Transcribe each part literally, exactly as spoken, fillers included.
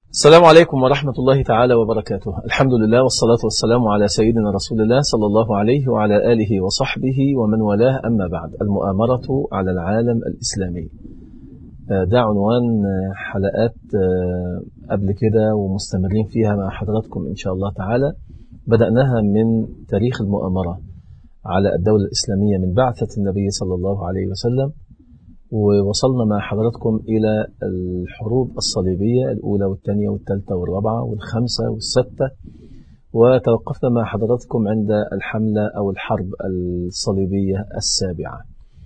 السلام عليكم ورحمة الله تعالى وبركاته. الحمد لله والصلاة والسلام على سيدنا رسول الله صلى الله عليه وعلى آله وصحبه ومن والاه، أما بعد. المؤامرة على العالم الإسلامي، ده عنوان حلقات قبل كده ومستمرين فيها مع حضراتكم إن شاء الله تعالى. بدأناها من تاريخ المؤامرة على الدولة الإسلامية من بعثة النبي صلى الله عليه وسلم، ووصلنا مع حضراتكم إلى الحروب الصليبية الأولى والثانية والثالثة والرابعة والخامسة والستة، وتوقفنا مع حضراتكم عند الحملة أو الحرب الصليبية السابعة.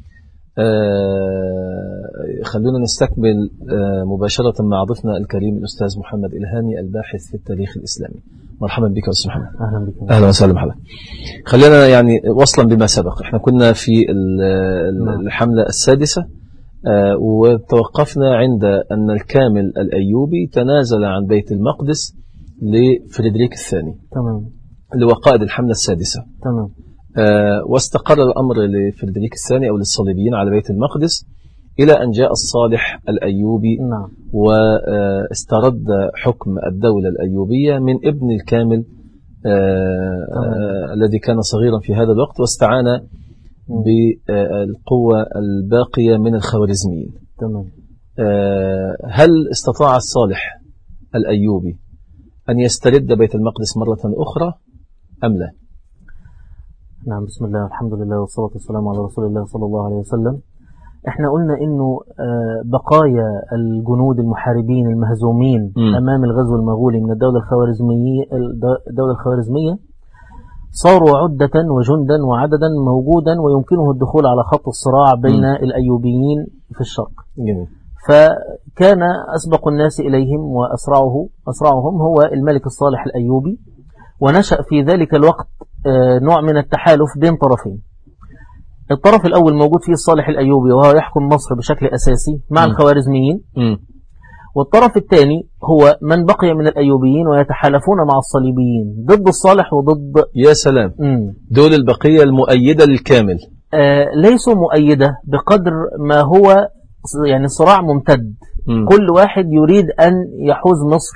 آه خلونا نستكمل آه مباشرة مع ضيفنا الكريم الأستاذ محمد إلهامي، الباحث في التاريخ الإسلامي. مرحبا بك أستاذ محمد. أهلا بك. أهلا وسهلا بحضرتك. خلينا يعني وصلا بما سبق، احنا كنا في الحملة السادسة آه وتوقفنا عند أن الكامل الأيوبي تنازل عن بيت المقدس لفريدريك الثاني. تمام. اللي هو قائد الحملة السادسة. تمام. آه واستقر الأمر لفريدريك الثاني أو للصليبيين على بيت المقدس إلى أن جاء الصالح الأيوبي. نعم. واسترد حكم الدولة الأيوبية من ابن الكامل آه آه الذي كان صغيرا في هذا الوقت، واستعان بالقوة الباقية من الخوارزميين. تمام. آه هل استطاع الصالح الأيوبي أن يسترد بيت المقدس مرة أخرى أم لا؟ نعم، بسم الله والحمد لله والصلاة والسلام على رسول الله صلى الله عليه وسلم. احنا قلنا انه بقايا الجنود المحاربين المهزومين م. امام الغزو المغولي من الدولة الخوارزمية الدولة الخوارزمية صاروا عدة وجندا وعددا موجودا ويمكنه الدخول على خط الصراع بين م. الأيوبيين في الشرق. جميل. فكان أسبق الناس إليهم وأسرعه أسرعهم هو الملك الصالح الأيوبي، ونشأ في ذلك الوقت نوع من التحالف بين طرفين. الطرف الأول موجود فيه الصالح الأيوبي وهو يحكم مصر بشكل أساسي مع م. الخوارزميين، م. والطرف الثاني هو من بقي من الأيوبيين ويتحالفون مع الصليبيين ضد الصالح وضد. يا سلام. م. دول البقية المؤيدة للكامل. آه ليسوا مؤيدة بقدر ما هو يعني صراع ممتد. م. كل واحد يريد أن يحوز مصر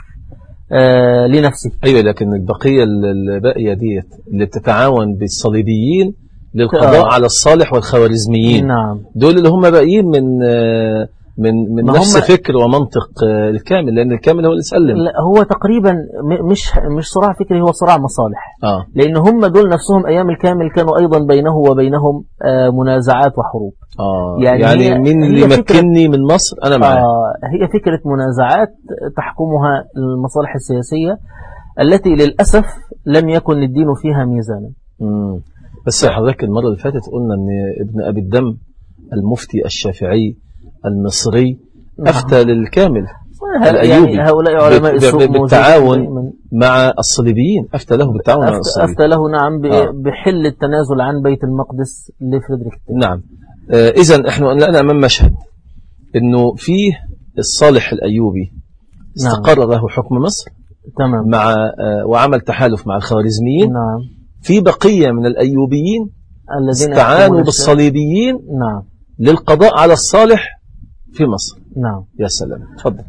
آه لنفسه. أيوة، لكن البقية الباقية ديت اللي بتتعاون بالصليبيين للقضاء آه. على الصالح والخوارزميين. نعم. دول اللي هم باقيين من آه من من نفس فكر ومنطق آه الكامل، لأن الكامل هو اللي سلم. لا، هو تقريبا مش مش صراع فكري، هو صراع مصالح. آه. لأن هم دول نفسهم أيام الكامل كانوا أيضا بينه وبينهم آه منازعات وحروب. آه. يعني, يعني مين اللي يمكنني من مصر أنا معاه. آه هي فكرة منازعات تحكمها المصالح السياسية التي للأسف لم يكن الدين فيها ميزانا. مم. بس حضرتك المرة اللي فاتت قلنا أن ابن أبي الدم المفتي الشافعي المصري أفتى للكامل الأيوبي يعني هؤلاء علماء السوق بالتعاون مع الصليبيين، أفتى له بالتعاون أفتى مع الصليبيين. أفتى له نعم بحل التنازل عن بيت المقدس لفريدريك الثاني. نعم. آه إذن إحنا قلنا أمام مشهد إنه فيه الصالح الأيوبي استقر نعم. له حكم مصر. تمام. مع آه وعمل تحالف مع الخوارزميين. نعم. في بقية من الأيوبيين الذين استعانوا بالصليبيين نعم. للقضاء على الصالح في مصر. نعم. يا سلام. تفضل.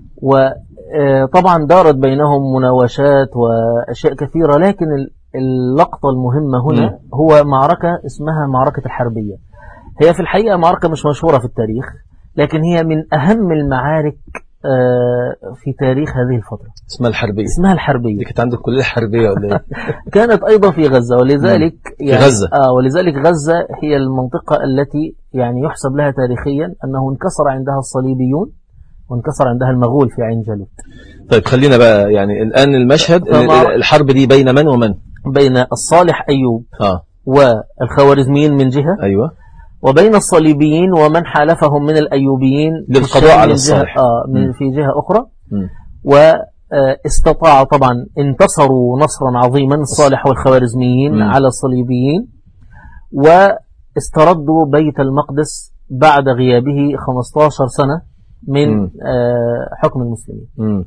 وطبعا دارت بينهم مناوشات وأشياء كثيرة، لكن اللقطة المهمة هنا م. هو معركة اسمها معركة الحربية. هي في الحقيقة معركة مش مشهورة في التاريخ، لكن هي من أهم المعارك في تاريخ هذه الفترة. اسمها الحربية. اسمها الحربية. دي كانت عندك كلية حربية ولا ايه؟ كانت أيضا في غزة، ولذلك يعني في غزة. آه ولذلك غزة هي المنطقة التي يعني يحسب لها تاريخيا أنه انكسر عندها الصليبيون وانكسر عندها المغول في عين جالوت. طيب خلينا بقى يعني الآن المشهد الحرب دي بين من ومن؟ بين الصالح أيوب آه. والخوارزميين من جهة. أيوة. وبين الصليبيين ومن حالفهم من الأيوبيين للقضاء على الصالح آه من في جهة أخرى. م. واستطاع طبعا انتصروا نصرا عظيما الصالح والخوارزميين م. على الصليبيين، واستردوا بيت المقدس بعد غيابه خمسة عشر سنة من م. حكم المسلمين. م.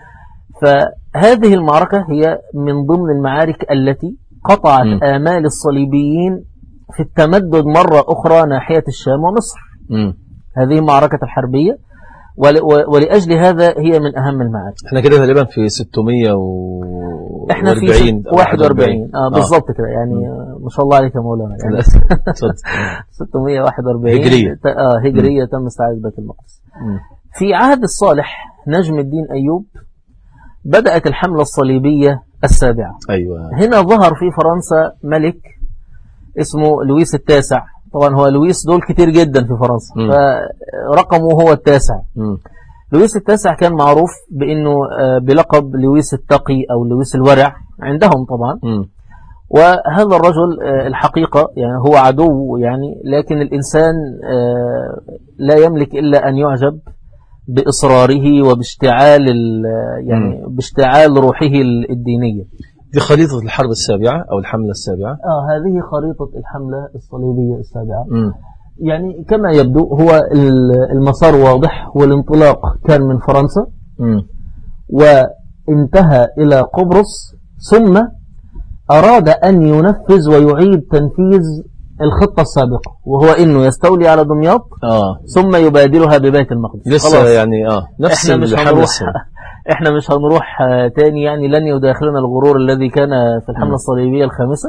فهذه المعركة هي من ضمن المعارك التي قطعت م. آمال الصليبيين في التمدد مرة أخرى ناحية الشام ومصر. م. هذه معركة الحربية، ولأجل هذا هي من أهم المعارك. احنا كده تقريبا في ستمية وأربعين احنا في واحد وأربعين اه بالظبط كده يعني. ما شاء الله عليك يا مولانا يعني. ستمية وواحد وأربعين هجرية اه هجرية تم استعادة بيت المقدس. م. في عهد الصالح نجم الدين أيوب بدأت الحملة الصليبية السابعة. أيوة. هنا ظهر في فرنسا ملك اسمه لويس التاسع. طبعا هو لويس دول كتير جدا في فرنسا، م. فرقمه هو التاسع. م. لويس التاسع كان معروف بأنه بلقب لويس التقي أو لويس الورع عندهم طبعا. م. وهذا الرجل الحقيقة يعني هو عدو يعني، لكن الإنسان لا يملك إلا أن يعجب بإصراره وباشتعال يعني م. باشتعال روحه الدينية. دي خريطة الحرب السابعة أو الحملة السابعة. آه هذه خريطة الحملة الصليبية السابعة. م. يعني كما يبدو هو المسار واضح، والانطلاق كان من فرنسا م. وانتهى إلى قبرص، ثم أراد أن ينفذ ويعيد تنفيذ الخطة السابقة، وهو إنه يستولي على دمياط آه. ثم يبادلها ببيت المقدس. لسه يعني آه نفس إحنا مش هنروح إحنا مش هنروح تاني يعني، لن يداخلنا الغرور الذي كان في الحملة الصليبية الخامسة.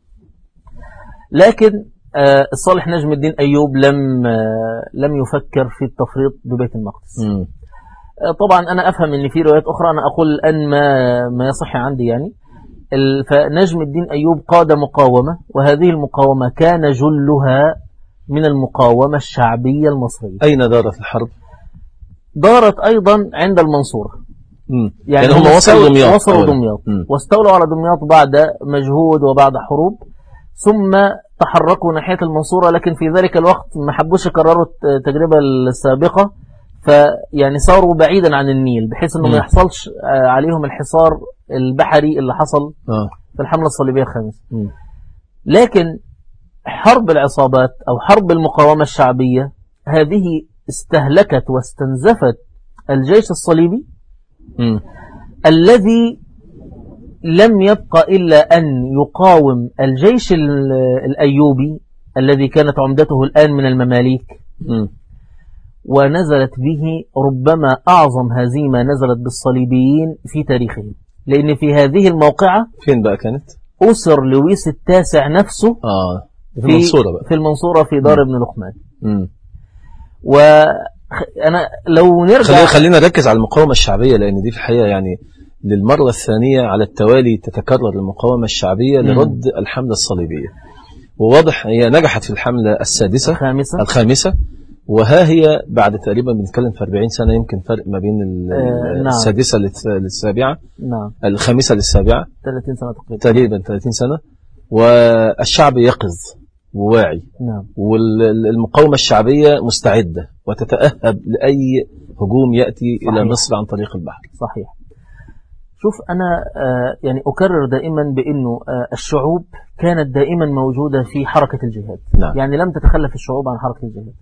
لكن آه الصالح نجم الدين أيوب لم آه لم يفكر في التفريط ببيت المقدس. آه طبعا أنا أفهم أن في روايات أخرى، أنا أقول الآن ما ما يصح عندي يعني. فنجم الدين أيوب قاد مقاومة، وهذه المقاومة كان جلها من المقاومة الشعبية المصرية. أين دارت الحرب؟ دارت أيضا عند المنصورة. يعني, يعني هم وصلوا دمياط وصلوا دمياط واستولوا على دمياط بعد مجهود وبعد حروب، ثم تحركوا ناحية المنصورة. لكن في ذلك الوقت ما حبوش يكرروا التجربة السابقة، فيعني صاروا بعيدا عن النيل بحيث انه ما يحصلش عليهم الحصار البحري اللي حصل آه. في الحملة الصليبية الخامسة. لكن حرب العصابات أو حرب المقاومة الشعبية هذه استهلكت واستنزفت الجيش الصليبي م. الذي لم يبقى إلا أن يقاوم الجيش الأيوبي الذي كانت عمدته الآن من المماليك. م. ونزلت به ربما أعظم هزيمة نزلت بالصليبيين في تاريخهم، لأن في هذه الموقعة فين بقى كانت؟ أسر لويس التاسع نفسه آه في المنصورة بقى. في المنصورة في دار م. ابن لقمان. وأنا لو نرجع خلينا, خلينا نركز على المقاومة الشعبية، لأن دي في الحقيقة يعني للمرة الثانية على التوالي تتكرر المقاومة الشعبية م. لرد الحملة الصليبية، وواضح هي نجحت في الحملة السادسة الخامسة, الخامسة وها هي بعد تقريبا بنتكلم في أربعين سنة يمكن فرق ما بين آه نعم. السادسة للسابعة نعم. الخامسة للسابعة ثلاثين سنة تقريبا تقريبا ثلاثين سنة، والشعب يقظ وواعي. نعم. والمقاومة الشعبية مستعدة وتتأهب لأي هجوم يأتي صحيح. إلى مصر عن طريق البحر. صحيح. شوف أنا آه يعني أكرر دائما بأنه آه الشعوب كانت دائما موجودة في حركة الجهاد. نعم. يعني لم تتخلف الشعوب عن حركة الجهاد،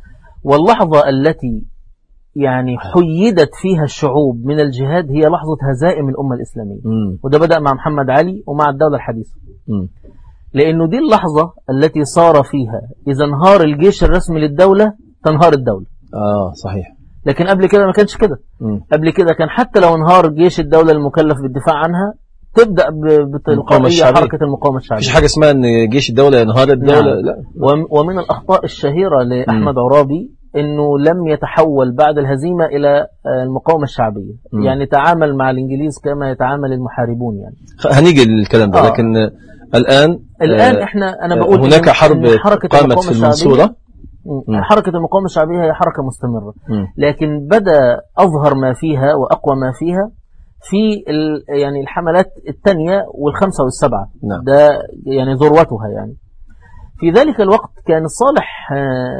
واللحظة التي يعني حيدت فيها الشعوب من الجهاد هي لحظة هزائم الأمة الإسلامية. م. وده بدأ مع محمد علي ومع الدولة الحديثة. م. لأنه دي اللحظة التي صار فيها إذا انهار الجيش الرسمي للدولة تنهار الدولة. آه صحيح. لكن قبل كده ما كانش كده. م. قبل كده كان حتى لو انهار جيش الدولة المكلف بالدفاع عنها تبدأ بتلقائية حركة المقاومة الشعبية. مفيش حاجة اسمها ان جيش الدولة ينهار الدولة. نعم. لا. ومن الأخطاء الشهيرة لأحمد م. عرابي انه لم يتحول بعد الهزيمة الى المقاومة الشعبية. م. يعني تعامل مع الانجليز كما يتعامل المحاربون يعني. هنيجي للكلام ده. آه. لكن الآن الآن احنا انا بقول هناك حرب قامت في المنصورة. حركة المقاومة الشعبية هي حركة مستمرة. م. لكن بدأ أظهر ما فيها وأقوى ما فيها في يعني الحملات الثانية والخمسة والسبعة. نعم. ده يعني ذروتها يعني. في ذلك الوقت كان الصالح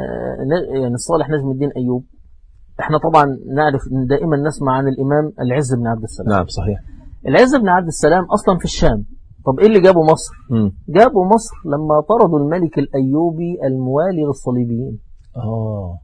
يعني الصالح نجم الدين أيوب، احنا طبعا نعرف دائما نسمع عن الإمام العز بن عبد السلام. نعم صحيح. العز بن عبد السلام أصلا في الشام. طب إيه اللي جابوا مصر؟ م. جابوا مصر لما طردوا الملك الأيوبي الموالي للصليبيين. آه.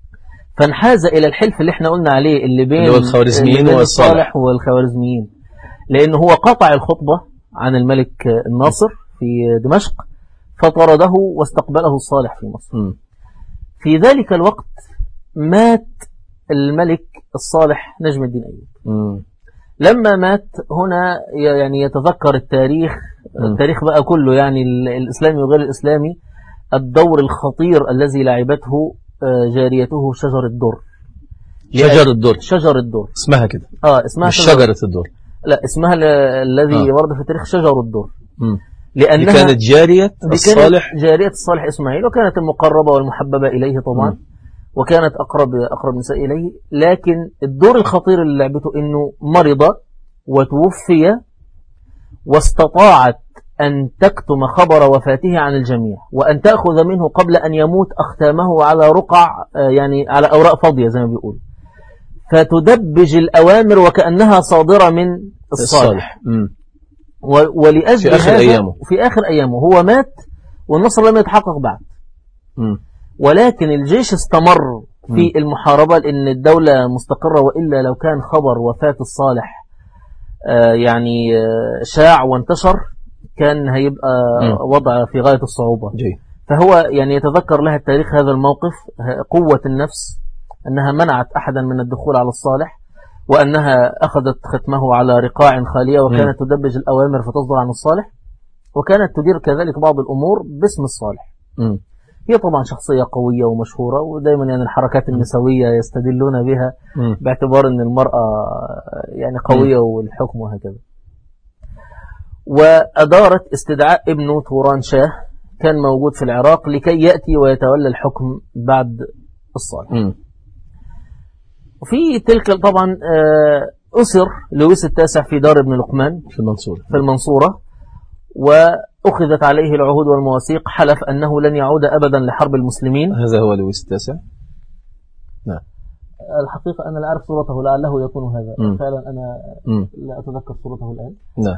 فانحاز إلى الحلف اللي احنا قلنا عليه اللي بين اللي الخوارزميين والصالح والخوارزميين، لأنه هو قطع الخطبة عن الملك الناصر في دمشق فطرده واستقبله الصالح في مصر. م. في ذلك الوقت مات الملك الصالح نجم الدين أيوب. مم. لما مات هنا يعني يتذكر التاريخ مم. التاريخ بقى كله، يعني الإسلامي وغير الإسلامي، الدور الخطير الذي لعبته جاريته شجر الدر. شجر الدر شجر الدر اسمها كده. اه اسمها مش شجرة الدر، لا اسمها الذي آه. ورد في التاريخ شجر الدر. مم. لأنها دي كانت جارية الصالح، كانت جارية الصالح إسماعيل، وكانت المقربة والمحببة إليه طبعا. مم. وكانت أقرب أقرب نساء إليه. لكن الدور الخطير اللي لعبته إنه مرض وتوفي، واستطاعت أن تكتم خبر وفاته عن الجميع، وأن تأخذ منه قبل أن يموت أختامه على رقع، يعني على أوراق فاضية زي ما بيقول، فتدبج الأوامر وكأنها صادرة من الصالح. ولأجل في آخر أيامه في آخر أيامه هو مات والنصر لم يتحقق بعد. م. ولكن الجيش استمر في م. المحاربة، لأن الدولة مستقرة، وإلا لو كان خبر وفاة الصالح آه يعني آه شاع وانتشر كان هيبقى م. وضع في غاية الصعوبة. جي. فهو يعني يتذكر لها التاريخ هذا الموقف، قوة النفس، أنها منعت أحدا من الدخول على الصالح، وأنها أخذت ختمه على رقاع خالية، وكانت م. تدبج الأوامر فتصدر عن الصالح، وكانت تدير كذلك بعض الأمور باسم الصالح. م. هي طبعا شخصية قوية ومشهورة، ودائما يعني الحركات النسوية يستدلون بها م. باعتبار أن المرأة يعني قوية م. والحكم وهكذا. وأدارت استدعاء ابنه توران شاه، كان موجود في العراق، لكي يأتي ويتولى الحكم بعد الصالح. م. وفي تلك طبعا أسر لويس التاسع في دار ابن لقمان في المنصورة في المنصورة وأخذت عليه العهود والمواثيق، حلف أنه لن يعود أبدا لحرب المسلمين. هذا هو لويس التاسع؟ نعم. الحقيقة أنا لا أعرف صورته، لعله يكون هذا. م. فعلا أنا م. لا أتذكر صورته الآن. نعم.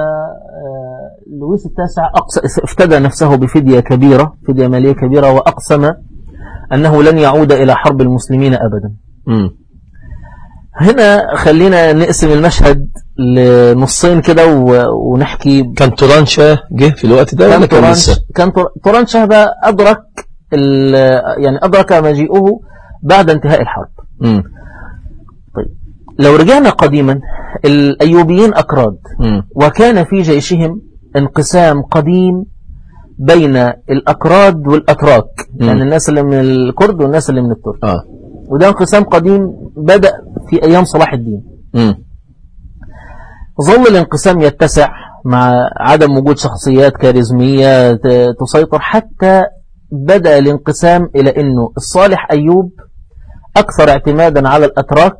فلويس التاسع افتدى نفسه بفدية كبيرة، فدية مالية كبيرة، وأقسم أنه لن يعود إلى حرب المسلمين أبدا. م. هنا خلينا نقسم المشهد لنصين كده ونحكي. كان توران شاه جه في الوقت ده كان ولا كان لسه؟ كان توران شاه بقى أدرك يعني أدرك مجيئه بعد انتهاء الحرب. م. طيب لو رجعنا قديما، الأيوبيين أكراد، م. وكان في جيشهم انقسام قديم بين الأكراد والأتراك، يعني الناس اللي من الكرد والناس اللي من الترك. آه. وده انقسام قديم بدأ في أيام صلاح الدين. م. ظل الانقسام يتسع مع عدم وجود شخصيات كاريزمية تسيطر، حتى بدأ الانقسام إلى أنه الصالح أيوب أكثر اعتمادا على الأتراك،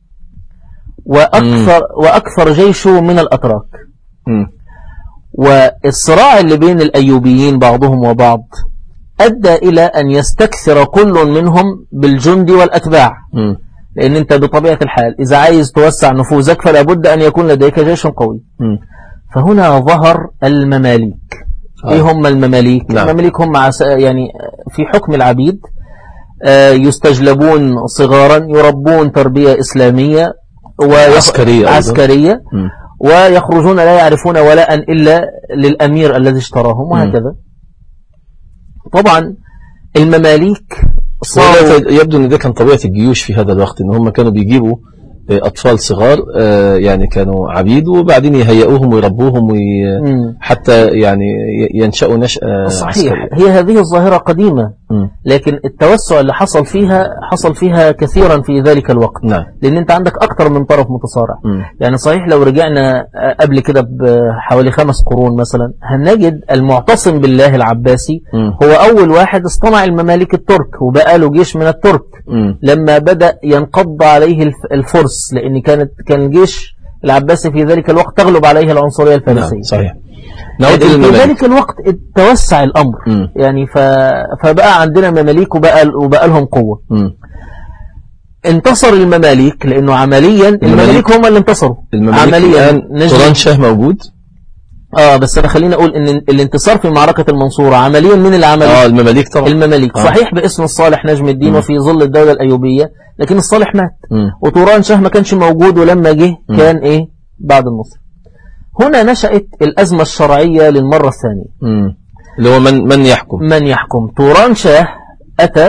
وأكثر, وأكثر جيشه من الأتراك. م. والصراع اللي بين الأيوبيين بعضهم وبعض أدى إلى أن يستكثر كل منهم بالجند والأتباع. م. لأن أنت بطبيعة الحال إذا عايز توسع نفوذك فلا بد أن يكون لديك جيش قوي. م. فهنا ظهر المماليك. آه. إيه هم المماليك؟ نعم. المماليك هم يعني في حكم العبيد، يستجلبون صغارا، يربون تربية إسلامية وعسكرية عسكرية ويخرجون لا يعرفون ولاء إلا للأمير الذي اشتراهم، وهكذا. طبعا المماليك يبدو أن ده كان طبيعة الجيوش في هذا الوقت، أن هم كانوا بيجيبوا أطفال صغار، يعني كانوا عبيد، وبعدين يهيئوهم ويربوهم وي... حتى يعني ينشأوا نشأة صحيح عسكرية. هي هذه الظاهرة قديمة، م. لكن التوسع اللي حصل فيها حصل فيها كثيرا في ذلك الوقت. نعم. لأن أنت عندك أكثر من طرف متصارع. م. يعني صحيح لو رجعنا قبل كده بحوالي خمس قرون مثلا، هنجد المعتصم بالله العباسي م. هو أول واحد اصطنع الممالك الترك، وبقى له جيش من الترك. م. لما بدأ ينقض عليه الفرس، لأن كانت كان الجيش العباسي في ذلك الوقت تغلب عليه العنصرية الفارسية. نعم صحيح. في ذلك الوقت توسع الأمر. م. يعني ف... فبقى عندنا مماليك وبقى, وبقى لهم قوة. م. انتصر المماليك لأنه عمليا المماليك, المماليك هم اللي انتصروا. عمليا توران شاه موجود. اه بس انا خليني اقول ان الانتصار في معركة المنصورة عمليا من العملية اه المماليك طبعا. المماليك آه. صحيح باسم الصالح نجم الدين م. وفي ظل الدولة الأيوبية، لكن الصالح مات. م. وتوران شاه ما كانش موجود، ولما جه كان ايه بعد النصر. هنا نشأت الأزمة الشرعية للمرة الثانية. م. اللي هو من من يحكم من يحكم توران شاه أتى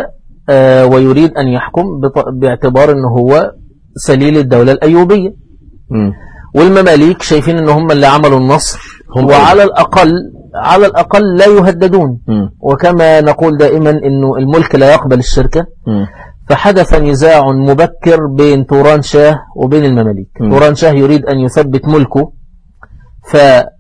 آه ويريد أن يحكم باعتبار أنه هو سليل الدولة الأيوبية. م. والمماليك شايفين أنه هم اللي عملوا النصر، وعلى الأقل على الأقل لا يهددون. م. وكما نقول دائما أنه الملك لا يقبل الشركة. م. فحدث نزاع مبكر بين توران شاه وبين المماليك. م. توران شاه يريد أن يثبت ملكه، ف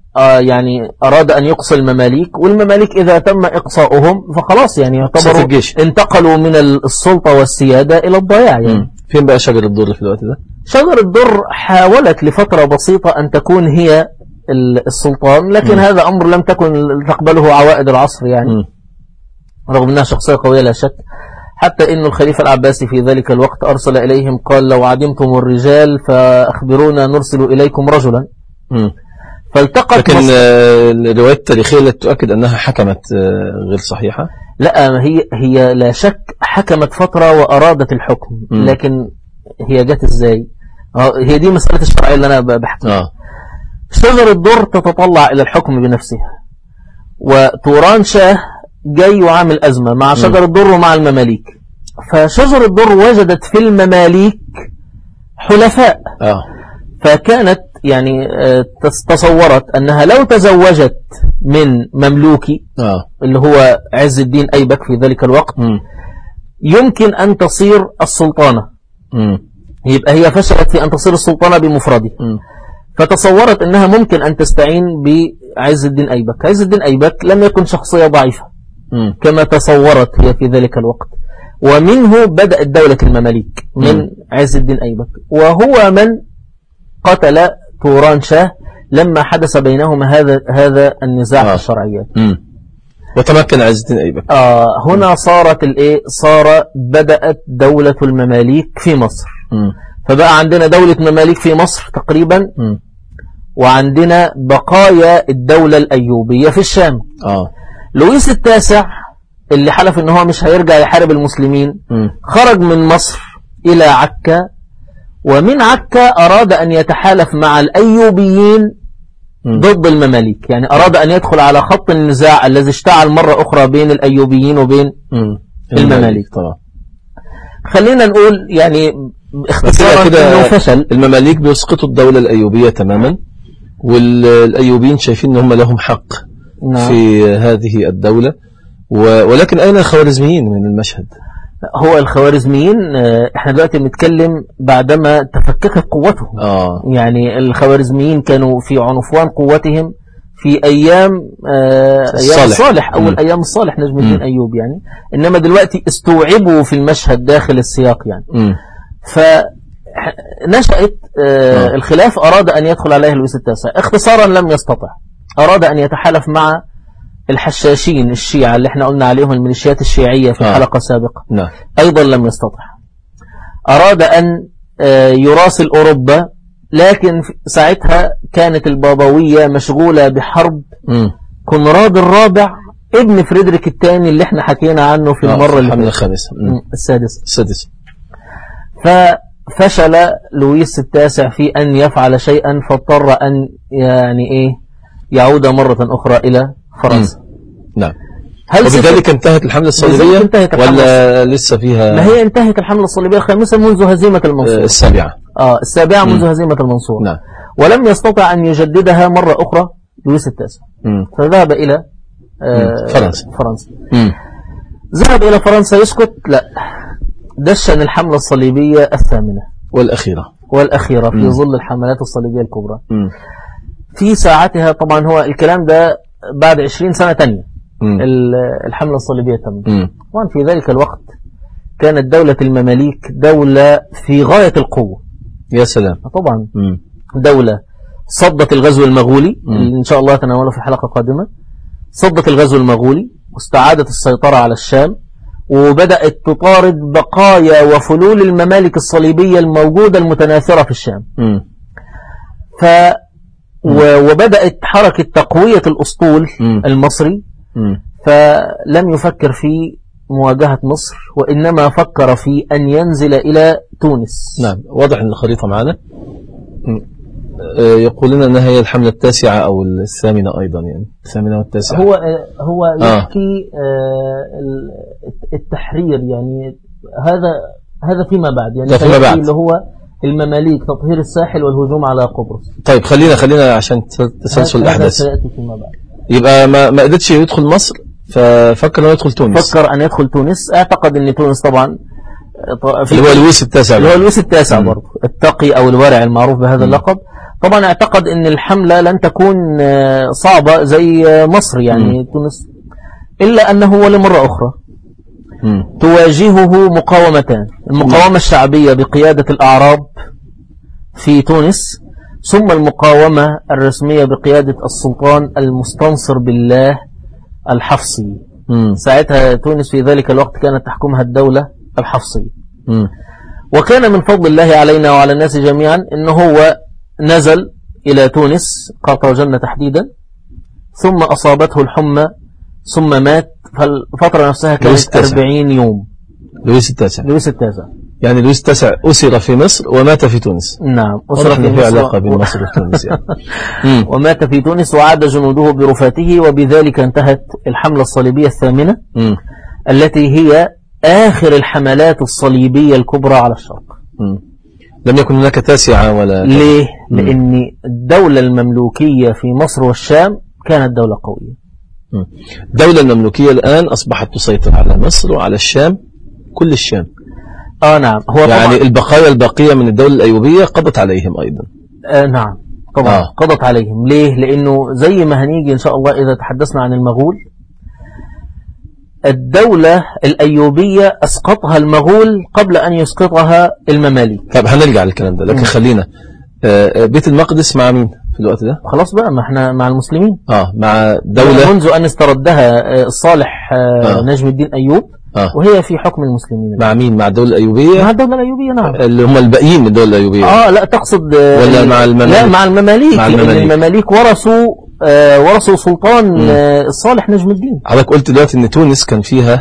يعني أراد أن يقصي المماليك، والمماليك إذا تم إقصاؤهم فخلاص يعني يعتبروا انتقلوا من السلطة والسيادة إلى الضياع. يعني م. فين بقى شجر الدر في الوقت ده؟ شجر الدر حاولت لفترة بسيطة أن تكون هي السلطان، لكن م. هذا أمر لم تكن تقبله عوائد العصر يعني. م. رغم أنها شخصية قوية لا شك، حتى إن الخليفة العباسي في ذلك الوقت أرسل إليهم قال: لو عدمتم الرجال فأخبرونا نرسل إليكم رجلا. م. فالتقت. لكن الروايات التاريخية التي تؤكد أنها حكمت غير صحيحة. لا، هي هي لا شك حكمت فترة وأرادت الحكم. م. لكن هي جت إزاي؟ هي دي مسألة الشرعية اللي أنا بحكي. آه. شجر الدر تتطلع إلى الحكم بنفسها، وتوران شاه جاي يعامل أزمة مع شجر الدر ومع المماليك. فشجر الدر وجدت في المماليك حلفاء. آه. فكانت يعني تصورت أنها لو تزوجت من مملوكي آه. اللي هو عز الدين أيبك في ذلك الوقت م. يمكن أن تصير السلطانة. م. يبقى هي فشلت في أن تصير السلطانة بمفردها. م. فتصورت أنها ممكن أن تستعين بعز الدين أيبك. عز الدين أيبك لم يكن شخصية ضعيفة م. كما تصورت هي في ذلك الوقت، ومنه بدأت دولة المماليك من م. عز الدين أيبك، وهو من قتل توران شاه لما حدث بينهما هذا هذا النزاع في آه. الشرعيات. م. وتمكن عز الدين أيبك. آه هنا صارت الايه صار بدأت دولة المماليك في مصر. م. فبقى عندنا دولة مماليك في مصر تقريبا، م. وعندنا بقايا الدولة الأيوبية في الشام. آه. لويس التاسع اللي حلف ان هو مش هيرجع يحارب المسلمين م. خرج من مصر إلى عكا، ومن عكا أراد أن يتحالف مع الأيوبيين م. ضد المماليك. يعني أراد أن يدخل على خط النزاع الذي اشتعل مرة أخرى بين الأيوبيين وبين م. المماليك. طبعا. خلينا نقول يعني اختصارا كده فشل. المماليك بيسقطوا الدولة الأيوبية تماما، والأيوبيين شايفين أن هم لهم حق نعم. في هذه الدولة، ولكن أين الخوارزميين من المشهد؟ هو الخوارزميين احنا دلوقتي بنتكلم بعدما تفككت قوتهم. آه. يعني الخوارزميين كانوا في عنفوان قوتهم في أيام آه أيام الصالح أو الأيام الصالح نجم الدين أيوب يعني، إنما دلوقتي استوعبوا في المشهد داخل السياق يعني. م. فنشأت آه آه. الخلاف أراد أن يدخل عليه لويس التاسع، اختصارا لم يستطع. أراد أن يتحالف مع الحشاشين الشيعة اللي احنا قلنا عليهم الميليشيات الشيعية في آه. حلقة سابقة. نعم. أيضا لم يستطع. أراد أن يراسل أوروبا، لكن ساعتها كانت البابوية مشغولة بحرب م. كونراد الرابع ابن فريدريك الثاني اللي احنا حكينا عنه في المرة اللي الخامسة السادسة السادسة. ففشل لويس التاسع في أن يفعل شيئا، فاضطر أن يعني إيه يعود مرة أخرى إلى فرنسا. نعم. هل وبذلك انتهت الحملة الصليبية انتهت ولا لسه فيها؟ ما هي انتهت الحملة الصليبية الخامسة منذ هزيمة المنصور. السابعة. اه السابعة منذ هزيمة المنصور. نعم. ولم يستطع أن يجددها مرة أخرى لويس التاسع، فذهب إلى آه فرنسا. فرنسا. مم. ذهب إلى فرنسا يسكت؟ لا، دشن الحملة الصليبية الثامنة والأخيرة والأخيرة في مم. ظل الحملات الصليبية الكبرى. مم. في ساعتها طبعا هو الكلام ده بعد عشرين سنة تانية مم. الحملة الصليبية تمت. طبعا في ذلك الوقت كانت دولة المماليك دولة في غاية القوة. يا سلام. طبعا مم. دولة صدت الغزو المغولي مم. اللي إن شاء الله تناوله في حلقة قادمة. صدت الغزو المغولي واستعادت السيطرة على الشام، وبدأت تطارد بقايا وفلول الممالك الصليبية الموجودة المتناثرة في الشام. مم. ف وبدأت حركة تقوية الأسطول م. المصري، م. فلم يفكر في مواجهة مصر، وإنما فكر في أن ينزل إلى تونس. نعم، واضح أن الخريطة معنا. يقول لنا أنها هي الحملة التاسعة أو الثامنة أيضا، يعني الثامنة والتاسعة. هو هو يحكي آه. التحرير، يعني هذا هذا فيما بعد، يعني فيما بعد اللي هو المماليك تطهير الساحل والهجوم على قبرص. طيب خلينا خلينا عشان تسلسل الأحداث. سيأتي فيما بعد. يبقى ما ما قدرش يدخل مصر، ففكر انه يدخل تونس. فكر أن يدخل تونس. اعتقد أن تونس طبعا اللي هو لويس التاسع اللي هو لويس التاسع برضه التقي أو الورع المعروف بهذا م. اللقب. طبعا اعتقد أن الحملة لن تكون صعبة زي مصر يعني م. تونس، إلا أنه ولمرة أخرى م. تواجهه مقاومتان: المقاومة م. الشعبية بقيادة الأعراب في تونس، ثم المقاومة الرسمية بقيادة السلطان المستنصر بالله الحفصي. م. ساعتها تونس في ذلك الوقت كانت تحكمها الدولة الحفصية. م. وكان من فضل الله علينا وعلى الناس جميعا أنه هو نزل إلى تونس قرطاجنة تحديدا، ثم أصابته الحمى ثم مات. فالفترة نفسها كانت أربعين يوم. لويس التاسع لويس التاسع يعني لويس التاسع أسر في مصر ومات في تونس. نعم، أسر في مصر. علاقة بين مصر وتونس يعني. ومات في تونس وعاد جنوده برفاته، وبذلك انتهت الحملة الصليبية الثامنة م. التي هي آخر الحملات الصليبية الكبرى على الشرق. م. لم يكن هناك تاسعة ولا ليه؟ م. لأن الدولة المملوكية في مصر والشام كانت دولة قوية. الدولة المملوكية الآن أصبحت تسيطر على مصر وعلى الشام، كل الشام. آه نعم، هو يعني البقايا الباقية من الدولة الأيوبية قضت عليهم أيضا. آه نعم طبعا آه. قضت عليهم. ليه؟ لأنه زي ما هنيجي إن شاء الله إذا تحدثنا عن المغول، الدولة الأيوبية أسقطها المغول قبل أن يسقطها المماليك. طب هنرجع للكلام ده، لكن م. خلينا آه بيت المقدس مع مين في الوقت ده؟ خلاص بقى، ما احنا مع المسلمين. آه مع دولة منذ أن استردها الصالح آه. نجم الدين أيوب آه. وهي في حكم المسلمين. مع مين؟ مع الدولة الأيوبية؟ مع الدولة الأيوبية نعم. اللي هم الباقيين من الدولة الأيوبية. آه لا تقصد ولا مع المماليك؟ لا مع المماليك، مع المماليك. لأن المماليك ورثوا آه ورثوا سلطان آه الصالح نجم الدين. حضرتك قلت دلوقتي إن تونس كان فيها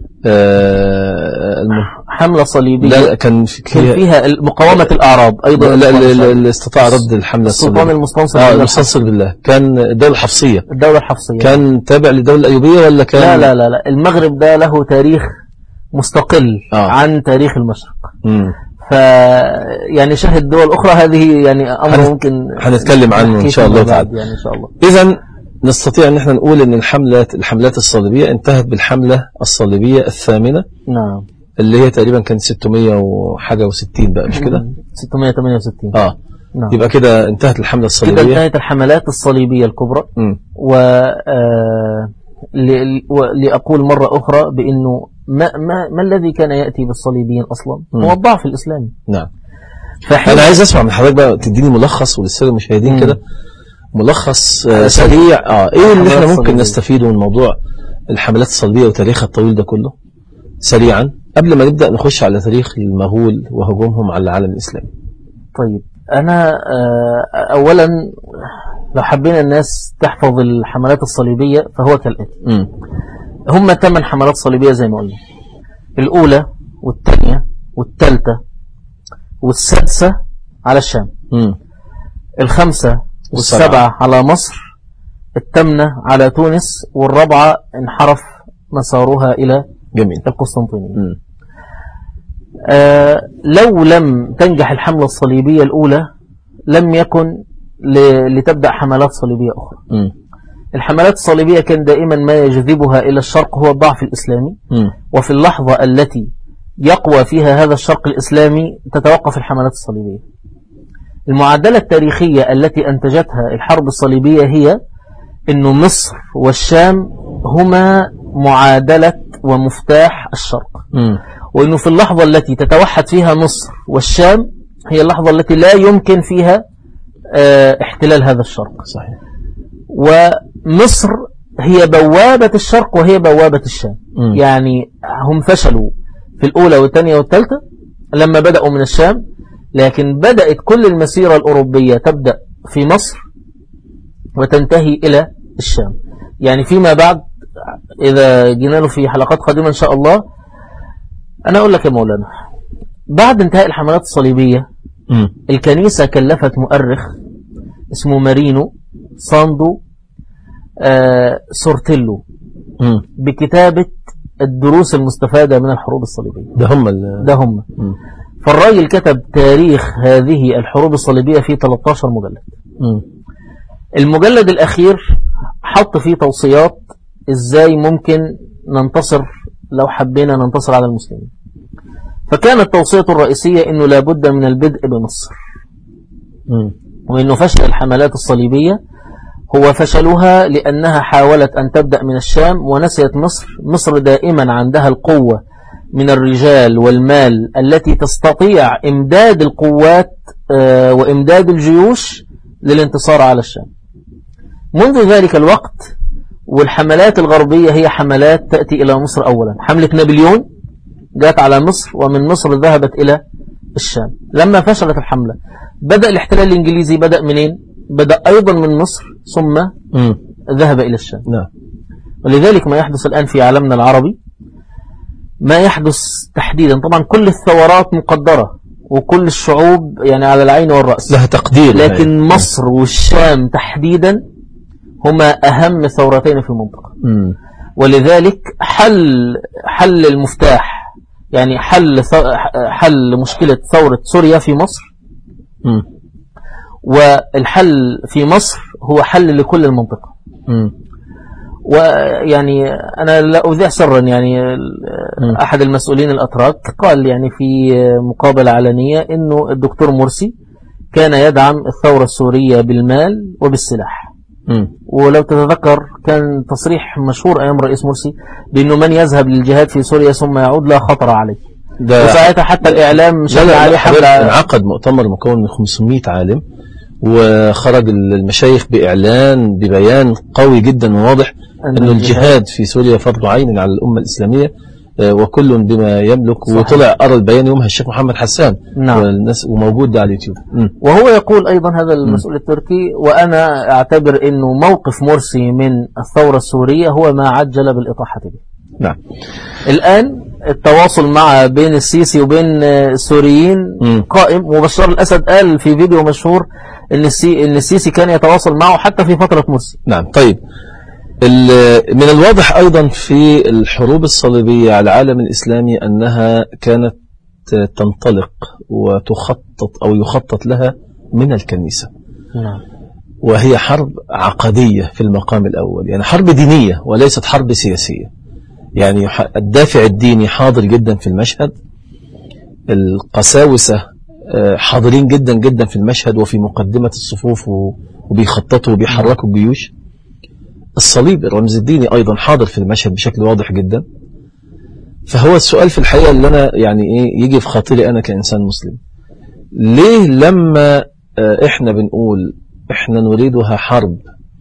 آه حملة صليبية. لا كان, في كان فيها مقاومة الأعراب أيضا. لا اللي استطاع رد الحملة الصليبية السلطان المستنصر آه المستنصر بالله. كان الدولة الحفصية. الدولة الحفصية كان تابع للدولة الأيوبية ولا كان؟ لا لا لا, لا. المغرب ده له تاريخ مستقل آه. عن تاريخ المشرق. م. ف يعني شاهد دول أخرى هذه يعني أمر هن... ممكن هنتكلم عنه إن شاء الله تعالى. يعني إن شاء الله. إذن نستطيع أن احنا نقول أن الحملات الحملات الصليبية انتهت بالحملة الصليبية الثامنة. نعم. اللي هي تقريبا كانت ستمائة وحاجة وستين بقى، مش كده؟ ستمائة وثمانية وستين. آه نعم. يبقى كده انتهت الحملة الصليبية. كده انتهت الحملات الصليبية الكبرى. م. و آه... لأقول مرة أخرى بأنه ما, ما, ما الذي كان يأتي بالصليبيين أصلا؟ م. هو الضعف الإسلامي. نعم. أنا عايز أسمع من حضرتك بقى تديني ملخص وللسادة المشاهدين كده ملخص آه سريع آه إيه اللي احنا ممكن نستفيده من موضوع الحملات الصليبية وتاريخها الطويل ده كله سريعا قبل ما نبدأ نخش على تاريخ المغول وهجومهم على العالم الإسلامي. طيب أنا آه أولا لو حبينا الناس تحفظ الحملات الصليبية فهو كالآتي. م. هم ثمان حملات صليبية زي ما قلنا، الأولى والثانية والثالثة والسادسة على الشام، م. الخمسة والسبعة على مصر، الثامنة على تونس، والرابعة انحرف مسارها إلى جميل القسطنطينية. آه لو لم تنجح الحملة الصليبية الأولى لم يكن لتبدأ حملات صليبية أخرى. م. الحملات الصليبية كان دائما ما يجذبها إلى الشرق هو الضعف الإسلامي. م. وفي اللحظة التي يقوى فيها هذا الشرق الإسلامي تتوقف الحملات الصليبية. المعادلة التاريخية التي أنتجتها الحرب الصليبية هي أن مصر والشام هما معادلة ومفتاح الشرق. م. وأنه في اللحظة التي تتوحد فيها مصر والشام هي اللحظة التي لا يمكن فيها اه احتلال هذا الشرق. صحيح. ومصر هي بوابة الشرق وهي بوابة الشام. م. يعني هم فشلوا في الأولى والثانية والثالثة لما بدأوا من الشام، لكن بدأت كل المسيرة الأوروبية تبدأ في مصر وتنتهي إلى الشام. يعني فيما بعد إذا جينا له في حلقات قادمة إن شاء الله أنا أقول لك يا مولانا، بعد انتهاء الحملات الصليبية م. الكنيسة كلفت مؤرخ اسمه مارينو ساندو آه سورتيلو م. بكتابة الدروس المستفادة من الحروب الصليبية. ده هم ده هم فالراجل كتب تاريخ هذه الحروب الصليبية في ثلاثة عشر مجلد. م. المجلد الأخير حط فيه توصيات إزاي ممكن ننتصر لو حبينا ننتصر على المسلمين. فكانت التوصية الرئيسية إنه لابد من البدء بمصر، م. وإنه فشل الحملات الصليبية هو فشلها لأنها حاولت أن تبدأ من الشام ونسيت مصر. مصر دائما عندها القوة من الرجال والمال التي تستطيع إمداد القوات وإمداد الجيوش للانتصار على الشام. منذ ذلك الوقت والحملات الغربية هي حملات تأتي إلى مصر أولا. حملة نابليون جاءت على مصر ومن مصر ذهبت إلى الشام. لما فشلت الحملة بدأ الاحتلال الإنجليزي. بدأ منين؟ بدأ أيضا من مصر ثم م. ذهب إلى الشام. نعم. ولذلك ما يحدث الآن في عالمنا العربي ما يحدث تحديدا، طبعا كل الثورات مقدرة وكل الشعوب يعني على العين والرأس لها تقدير، لكن مصر والشام تحديدا هما أهم ثورتين في المنطقة. م. ولذلك حل حل المفتاح يعني حل حل مشكلة ثورة سوريا في مصر، م. والحل في مصر هو حل لكل المنطقة. م. ويعني أنا لا أذيع سرا يعني م. أحد المسؤولين الأتراك قال يعني في مقابلة علنية إنه الدكتور مرسي كان يدعم الثورة السورية بالمال وبالسلاح. م. ولو تتذكر كان تصريح مشهور أيام رئيس مرسي بأنه من يذهب للجهاد في سوريا ثم يعود لا خطر عليه. وساعتها حتى الإعلام شغل عليه حملة. انعقد مؤتمر مكون من خمسمائة عالم وخرج المشايخ بإعلان ببيان قوي جدا وواضح أن الجهاد في سوريا فرض عين على الأمة الإسلامية وكل بما يملك. صحيح. وطلع أرى البيان يومها الشيخ محمد حسان. نعم. والناس وموجود على اليوتيوب. م. وهو يقول أيضا هذا المسؤول التركي وأنا أعتبر أنه موقف مرسي من الثورة السورية هو ما عجل بالإطاحة به. نعم. الآن التواصل مع بين السيسي وبين السوريين م. قائم. وبشار الأسد قال في فيديو مشهور أن السي... السيسي كان يتواصل معه حتى في فترة مرسي. نعم. طيب من الواضح أيضا في الحروب الصليبية على العالم الإسلامي أنها كانت تنطلق وتخطط أو يخطط لها من الكنيسة. نعم. وهي حرب عقدية في المقام الأول، يعني حرب دينية وليست حرب سياسية. يعني الدافع الديني حاضر جدا في المشهد، القساوسة حاضرين جدا جدا في المشهد وفي مقدمة الصفوف وبيخططوا وبيحركوا الجيوش. الصليب الرمز الديني أيضا حاضر في المشهد بشكل واضح جدا. فهو السؤال في الحقيقة اللي أنا يعني إيه يجي في خاطري أنا كإنسان مسلم، ليه لما إحنا بنقول إحنا نريدها حرب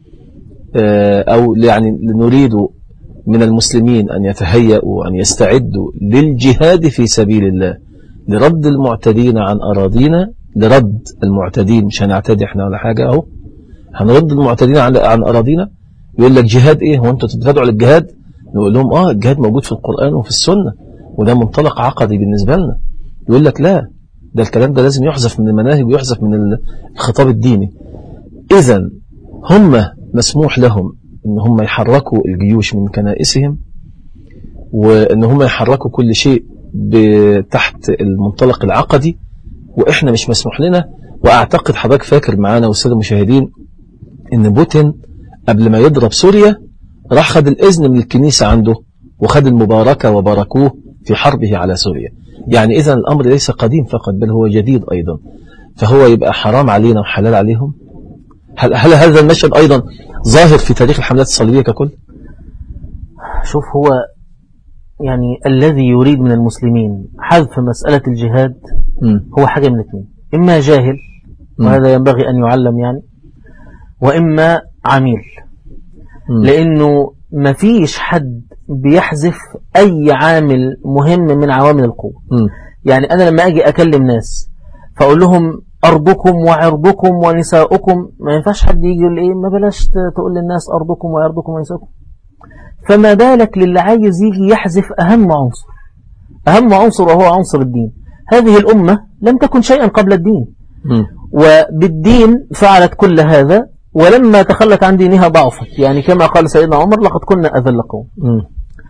أو يعني نريد من المسلمين أن يتهيئوا وأن يستعدوا للجهاد في سبيل الله لرد المعتدين عن أراضينا، لرد المعتدين مش هنعتدي إحنا ولا حاجة أهو هنرد المعتدين عن عن أراضينا. يقول لك جهاد إيه؟ هو أنتوا تدعوا للجهاد؟ نقول لهم آه الجهاد موجود في القرآن وفي السنة وده منطلق عقدي بالنسبة لنا. يقول لك لا، ده الكلام ده لازم يحذف من المناهج ويحذف من الخطاب الديني. إذن هم مسموح لهم إن هم يحركوا الجيوش من كنائسهم وإن هم يحركوا كل شيء تحت المنطلق العقدي، وإحنا مش مسموح لنا. وأعتقد حضرتك فاكر معانا والسادة المشاهدين إن بوتين قبل ما يضرب سوريا راح خد الإذن من الكنيسة عنده وخد المباركة وباركوه في حربه على سوريا. يعني إذن الأمر ليس قديم فقط بل هو جديد أيضا. فهو يبقى حرام علينا وحلال عليهم. هل, هل هذا المشهد أيضا ظاهر في تاريخ الحملات الصليبية ككل؟ شوف، هو يعني الذي يريد من المسلمين حذف مسألة الجهاد م. هو حاجة من اثنين: إما جاهل وهذا ينبغي أن يعلم يعني، وإما عميل. م. لأنه ما فيش حد بيحذف أي عامل مهم من عوامل القوة. م. يعني أنا لما أجي أكلم ناس فأقول لهم أرضكم وعرضكم ونساؤكم، ما ينفعش حد يجي يقول إيه ما بلاش تقول للناس أرضكم وعرضكم ونساؤكم. فما بالك للي عايز يجي يحذف أهم عنصر أهم عنصر وهو عنصر الدين. هذه الأمة لم تكن شيئا قبل الدين م. وبالدين فعلت كل هذا، ولما تخلت عن دينها ضعفت. يعني كما قال سيدنا عمر: لقد كنا أذل قوم.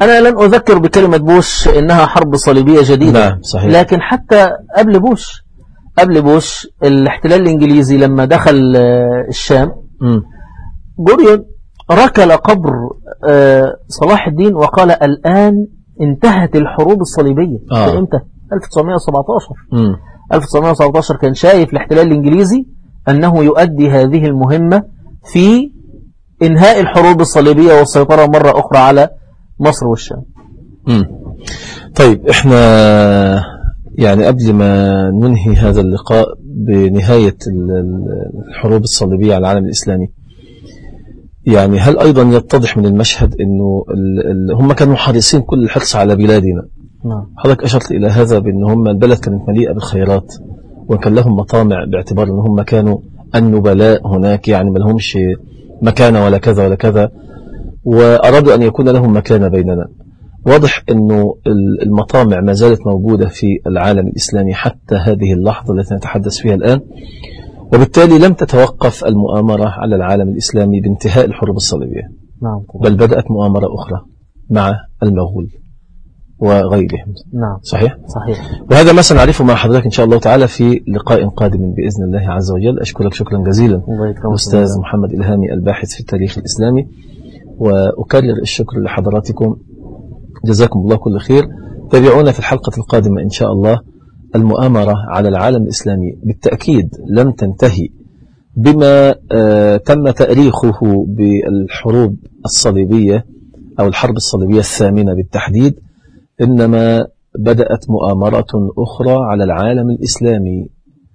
أنا لن أذكر بكلمة بوش إنها حرب صليبية جديدة. نعم صحيح. لكن حتى قبل بوش قبل بوش الاحتلال الإنجليزي لما دخل الشام م. جوريون ركل قبر صلاح الدين وقال الآن انتهت الحروب الصليبية. آه. إمتى؟ ألف وتسعمائة وسبعة عشر. م. ألف وتسعمائة وسبعة عشر كان شايف الاحتلال الإنجليزي أنه يؤدي هذه المهمة في إنهاء الحروب الصليبية والسيطرة مرة أخرى على مصر والشام. م. طيب إحنا يعني قبل ما ننهي هذا اللقاء بنهاية الحروب الصليبية على العالم الإسلامي، يعني هل أيضا يتضح من المشهد أنه هم كانوا حريصين كل الحرص على بلادنا؟ نعم. حضرتك أشرت إلى هذا بأن هم البلد كانت مليئة بالخيرات وكان لهم مطامع باعتبار أن هم كانوا النبلاء هناك، يعني ما لهمش مكانة ولا كذا ولا كذا، وأرادوا أن يكون لهم مكانة بيننا. واضح أنه المطامع ما زالت موجودة في العالم الإسلامي حتى هذه اللحظة التي نتحدث فيها الآن، وبالتالي لم تتوقف المؤامرة على العالم الإسلامي بانتهاء الحروب الصليبية. نعم. بل بدأت مؤامرة أخرى مع المغول وغيرهم. نعم. صحيح؟ صحيح. وهذا ما سنعرفه مع حضرتك إن شاء الله تعالى في لقاء قادم بإذن الله عز وجل. أشكرك شكرا جزيلا أستاذ محمد إلهامي الباحث في التاريخ الإسلامي، وأكرر الشكر لحضراتكم، جزاكم الله كل خير. تابعونا في الحلقة القادمة إن شاء الله. المؤامرة على العالم الإسلامي بالتأكيد لم تنتهي بما آه تم تأريخه بالحروب الصليبية أو الحرب الصليبية الثامنة بالتحديد، إنما بدأت مؤامرة أخرى على العالم الإسلامي.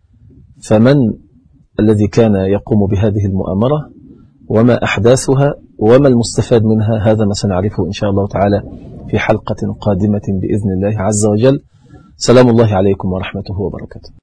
فمن الذي كان يقوم بهذه المؤامرة وما أحداثها وما المستفاد منها، هذا ما سنعرفه إن شاء الله تعالى في حلقة قادمة بإذن الله عز وجل. سلام الله عليكم ورحمته وبركاته.